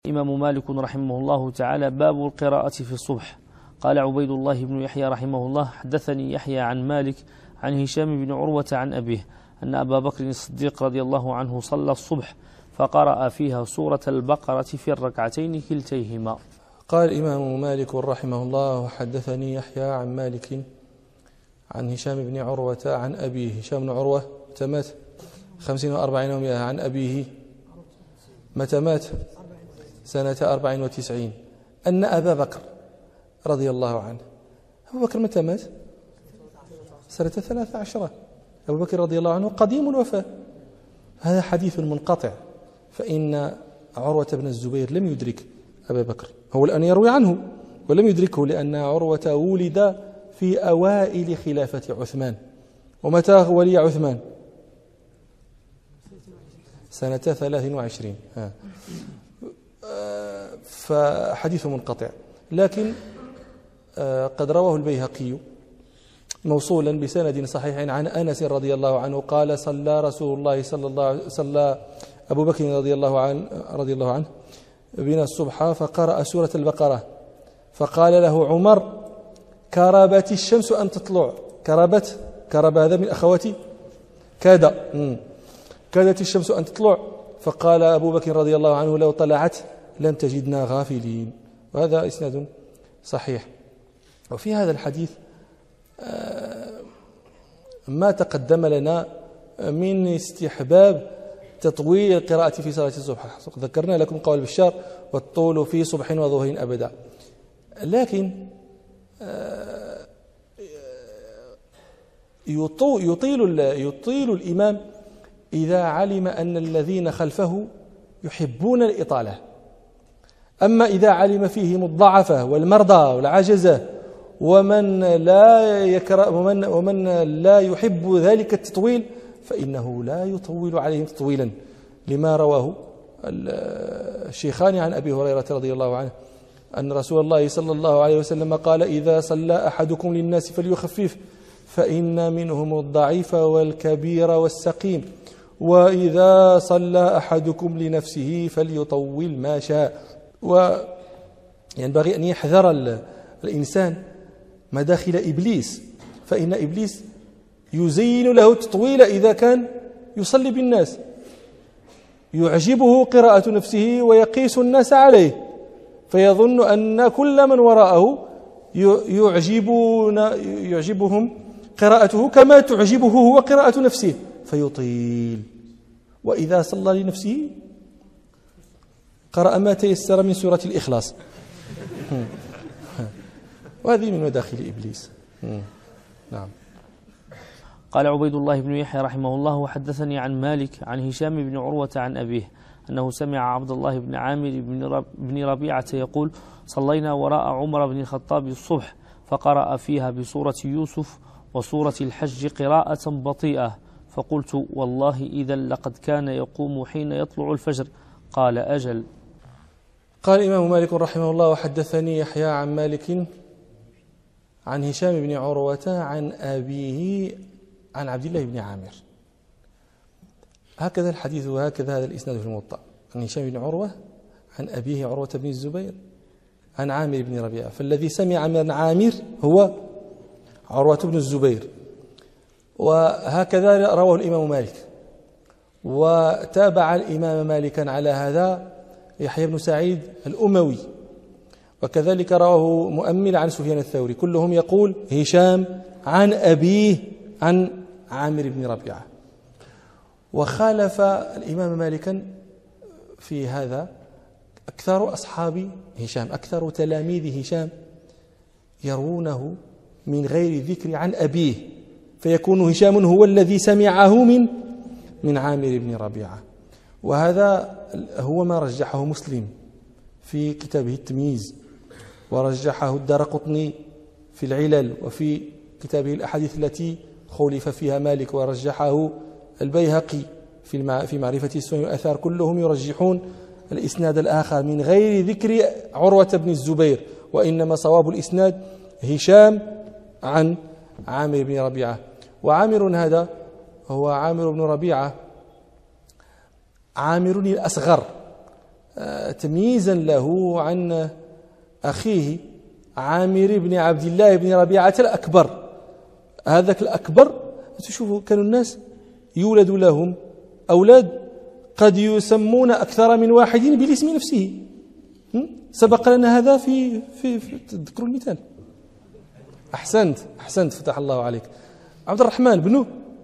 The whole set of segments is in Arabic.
الإمام مالك رحمه الله تعالى: باب القراءة في الصبح. قال عبيد الله بن يحيى رحمه الله: حدثني يحيى عن مالك عن هشام بن عروة عن أبيه أن أبا بكر الصديق رضي الله عنه صلى الصبح فقرأ فيها سورة البقرة في الركعتين كلتيهما. قال الإمام مالك رحمه الله: حدثني يحيى عن مالك عن هشام بن عروة عن أبيه. هشام بن عروة متى مات؟ 50 و40 و100. عن أبيه متى مات؟ سنة 94. أن أبا بكر رضي الله عنه، أبو بكر متى مات؟ سنة 13. أبو بكر رضي الله عنه قديم الوفاة. هذا حديث منقطع، فإن عروة بن الزبير لم يدرك أبا بكر، هو الآن يروي عنه ولم يدركه، لأن عروة ولد في أوائل خلافة عثمان. ومتى ولي عثمان؟ سنة 23. فحديث منقطع، لكن قد رواه البيهقي موصولا بسند صحيح عن أنس رضي الله عنه قال: صلى رسول الله صلى أبو بكر رضي الله عنه بنا الصبح فقرأ سورة البقرة، فقال له عمر: كربت الشمس أن تطلع. كرب هذا من أخواتي كادت الشمس أن تطلع. فقال أبو بكر رضي الله عنه: لو طلعت لم تجدنا غافلين. وهذا إسناد صحيح. وفي هذا الحديث ما تقدم لنا من استحباب تطويل القراءة في صلاة الصبح. ذكرنا لكم قول بشار: والطول في صبح وظهر أبدا. لكن يطيل الإمام إذا علم أن الذين خلفه يحبون الإطالة. أما إذا علم فيهم الضعفة والمرضى والعجزة ومن لا يحب ذلك التطويل، فإنه لا يطول عليهم تطويلا، لما رواه الشيخان عن أبي هريرة رضي الله عنه أن رسول الله صلى الله عليه وسلم قال: إذا صلى أحدكم للناس فليخفف، فإن منهم الضعيف والكبير والسقيم، وإذا صلى أحدكم لنفسه فليطول ما شاء. وينبغي أن يحذر الإنسان مداخل إبليس، فإن إبليس يزين له التطويل إذا كان يصلي بالناس، يعجبه قراءة نفسه ويقيس الناس عليه، فيظن أن كل من وراءه يعجبهم قراءته كما تعجبه هو قراءة نفسه فيطيل. وإذا صلى لنفسه قرأ ما تيسر من سورة الإخلاص. وهذه من مداخل إبليس. نعم. قال عبيد الله بن يحيى رحمه الله: وحدثني عن مالك عن هشام بن عروة عن أبيه أنه سمع عبد الله بن عامر بن ربيعة يقول: صلينا وراء عمر بن الخطاب الصبح فقرأ فيها بسورة يوسف وسورة الحج قراءة بطيئة، فقلت: والله إذا لقد كان يقوم حين يطلع الفجر. قال: أجل. قال الإمام مالك رحمه الله: وحدثني يحيى عن مالك عن هشام بن عروة عن أبيه عن عبد الله بن عامر. هكذا الحديث وهكذا هذا الإسناد في الموطأ، عن هشام بن عروة عن أبيه عروة بن الزبير عن عامر بن ربيعة، فالذي سمع من عامر هو عروة بن الزبير. وهكذا رواه الإمام مالك، وتابع الإمام مالكا على هذا يحيى بن سعيد الأموي، وكذلك رواه مؤمل عن سفيان الثوري، كلهم يقول هشام عن أبيه عن عامر بن ربيعة. وخالف الإمام مالكا في هذا أكثر أصحاب هشام، أكثر تلاميذ هشام يروونه من غير ذكر عن أبيه، فيكون هشام هو الذي سمعه من عامر بن ربيعة. وهذا هو ما رجحه مسلم في كتابه التمييز، ورجحه الدارقطني في العلل، وفي كتابه الأحاديث التي خولف فيها مالك، ورجحه البيهقي في معرفة السنن والآثار. كلهم يرجحون الإسناد الآخر من غير ذكر عروة بن الزبير، وإنما صواب الإسناد هشام عن عامر بن ربيعة. وعامر هذا هو عامر بن ربيعة عامر الأصغر تمييزا له عن أخيه عامر بن عبد الله بن ربيعة الأكبر. هذاك الأكبر تشوفوا كانوا الناس يولد لهم أولاد قد يسمون أكثر من واحد بالاسم نفسه. سبق لنا هذا في تذكر المثال. أحسنت فتح الله عليك. عبد الرحمن بن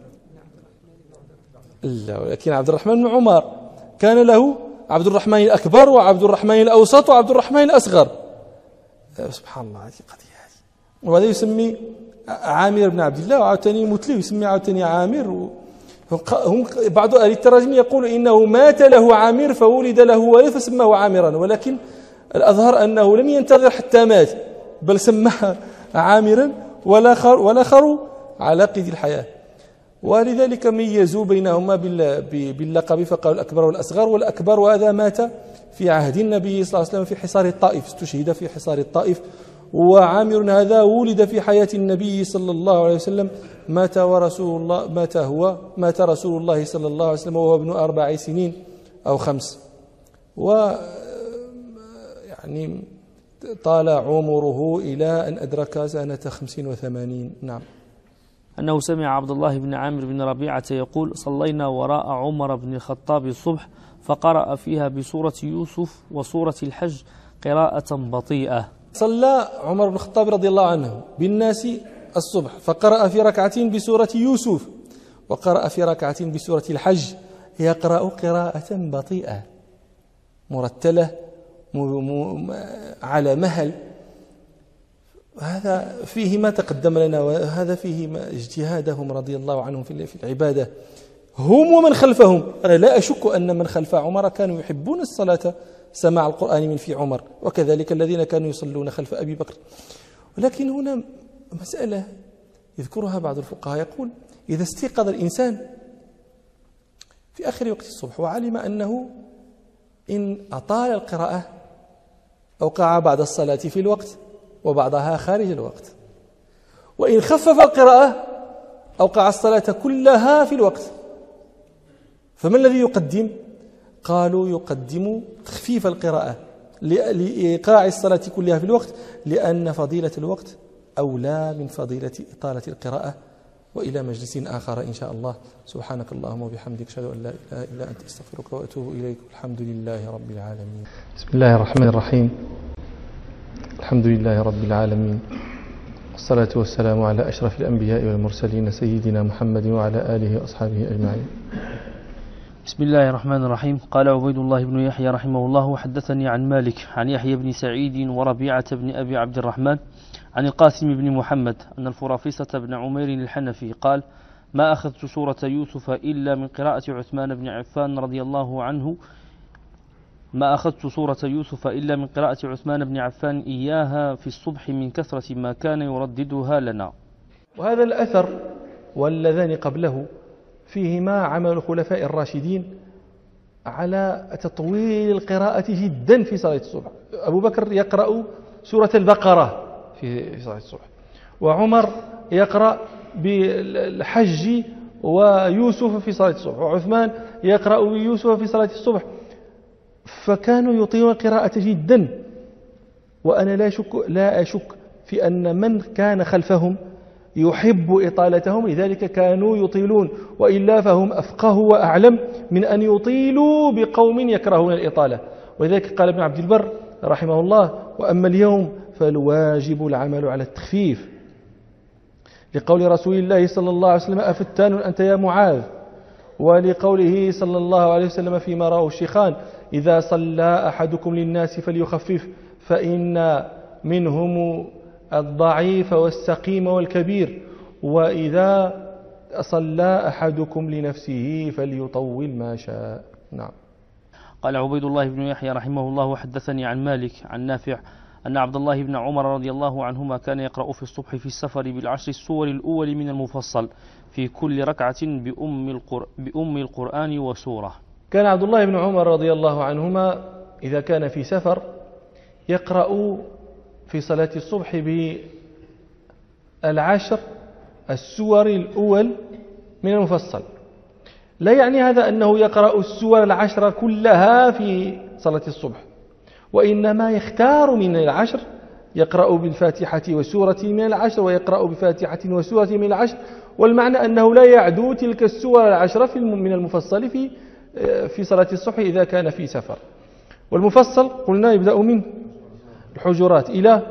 لا، ولكن عبد الرحمن بن عمر كان له عبد الرحمن الأكبر وعبد الرحمن الأوسط وعبد الرحمن الأصغر. سبحان الله، هذه قضية. وهذا يسمي عامر بن عبد الله، وعاوتاني متلي يسمي عاوتاني عامر. هم بعض أهل التراجم يقول إنه مات له عامر فولد له ولد فسماه عامرا، ولكن الأظهر أنه لم ينتظر حتى مات، بل سماه عامرا والآخر على قيد الحياة. ولذلك ميزوا بينهما باللقب فقالوا الأكبر والأصغر. والأكبر وهذا مات في عهد النبي صلى الله عليه وسلم في حصار الطائف، استشهد في حصار الطائف. وعامر هذا ولد في حياة النبي صلى الله عليه وسلم، مات رسول الله صلى الله عليه وسلم وهو ابن 4 سنين أو 5، ويعني طال عمره إلى أن أدرك سنة 85. نعم. أنه سمع عبد الله بن عامر بن ربيعة يقول: صلينا وراء عمر بن الخطاب الصبح فقرأ فيها بسورة يوسف وسورة الحج قراءة بطيئة. صلى عمر بن الخطاب رضي الله عنه بالناس الصبح فقرأ في ركعتين بسورة يوسف وقرأ في ركعتين بسورة الحج، يقرأ قراءة بطيئة مرتلة على مهل. هذا فيه ما تقدم لنا، وهذا فيه اجتهادهم رضي الله عنهم في العبادة هم ومن خلفهم. أنا لا أشك أن من خلف عمر كانوا يحبون الصلاة، سماع القرآن من في عمر، وكذلك الذين كانوا يصلون خلف أبي بكر. ولكن هنا مسألة يذكرها بعض الفقهاء، يقول: إذا استيقظ الإنسان في آخر وقت الصبح وعلم أنه إن أطال القراءة أوقع بعد الصلاة في الوقت وبعضها خارج الوقت، وإن خفف القراءة أوقع الصلاة كلها في الوقت، فما الذي يقدم؟ قالوا يقدم تخفيف القراءة لإيقاع الصلاة كلها في الوقت، لأن فضيلة الوقت أولى من فضيلة إطالة القراءة. وإلى مجلس آخر إن شاء الله. سبحانك اللهم وبحمدك، أشهد أن لا إله إلا أنت، أستغفرك وأتوب إليك. الحمد لله رب العالمين. بسم الله الرحمن الرحيم. الحمد لله رب العالمين، والصلاة والسلام على أشرف الأنبياء والمرسلين سيدنا محمد وعلى آله وأصحابه أجمعين. بسم الله الرحمن الرحيم. قال عبيد الله بن يحيى رحمه الله: وحدثني عن مالك عن يحيى بن سعيد وربيعة بن أبي عبد الرحمن عن القاسم بن محمد أن الفرافصة بن عمير الحنفي قال: ما أخذت سورة يوسف إلا من قراءة عثمان بن عفان رضي الله عنه إياها في الصبح من كثرة ما كان يرددها لنا. وهذا الأثر واللذان قبله فيهما عمل الخلفاء الراشدين على تطويل القراءة جدا في صلاة الصبح. أبو بكر يقرأ سورة البقرة في صلاة الصبح، وعمر يقرأ بالحج ويوسف في صلاة الصبح، وعثمان يقرأ بيوسف في صلاة الصبح، فكانوا يطيلون القراءة جدا. وأنا لا أشك في أن من كان خلفهم يحب إطالتهم، لذلك كانوا يطيلون، وإلا فهم أفقه وأعلم من أن يطيلوا بقوم يكرهون الإطالة. ولذلك قال ابن عبد البر رحمه الله: وأما اليوم فالواجب العمل على التخفيف، لقول رسول الله صلى الله عليه وسلم: أفتان أنت يا معاذ، ولقوله صلى الله عليه وسلم فيما رواه الشيخان: إذا صلى أحدكم للناس فليخفف، فإن منهم الضعيف والسقيم والكبير، وإذا صلى أحدكم لنفسه فليطول ما شاء. نعم. قال عبيد الله بن يحيى رحمه الله: وحدثني عن مالك عن نافع أن عبد الله بن عمر رضي الله عنهما كان يقرأ في الصبح في السفر بالعشر السور الأول من المفصل في كل ركعة بأم القرآن وسورة. كان عبد الله بن عمر رضي الله عنهما إذا كان في سفر يقرأ في صلاة الصبح بالعشر السور الأول من المفصل. لا يعني هذا أنه يقرأ السور العشر كلها في صلاة الصبح، وإنما يختار من العشر، يقرأ بالفاتحة وسورة من العشر ويقرأ بفاتحة وسورة من العشر، والمعنى أنه لا يعدو تلك السور العشرة من المفصل في صلاة الصبح إذا كان في سفر. والمفصل قلنا يبدأ من الحجرات إلى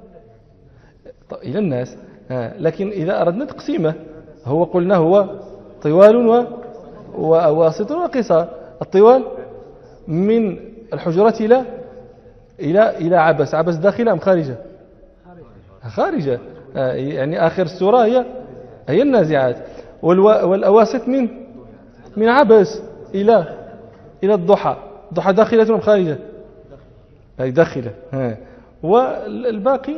الناس، لكن إذا أردنا تقسيمه هو قلنا هو طوال وواسط وقصار. الطوال من الحجرات إلى عبس داخلة أم خارجة؟ خارجة، يعني آخر السورة هي النازعات. والأواسط من عبس إلى الضحى داخلة أم خارجة؟ أي داخلة. والباقي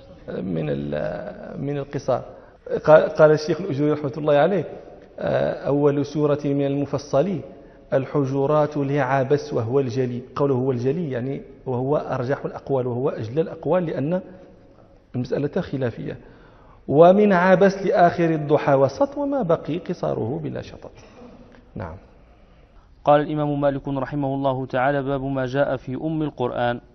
من القصار. قال الشيخ الأجوري رحمة الله عليه: أول سورة من المفصل الحجرات لعبس وهو الجلي. قوله هو الجلي يعني وهو أرجح الأقوال وهو أجل الأقوال، لأن المسألة خلافية. ومن عبس لآخر الضحى وسط، وما بقي قصاره بلا شطط. نعم. قال الإمام مالك رحمه الله تعالى: باب ما جاء في أم القرآن.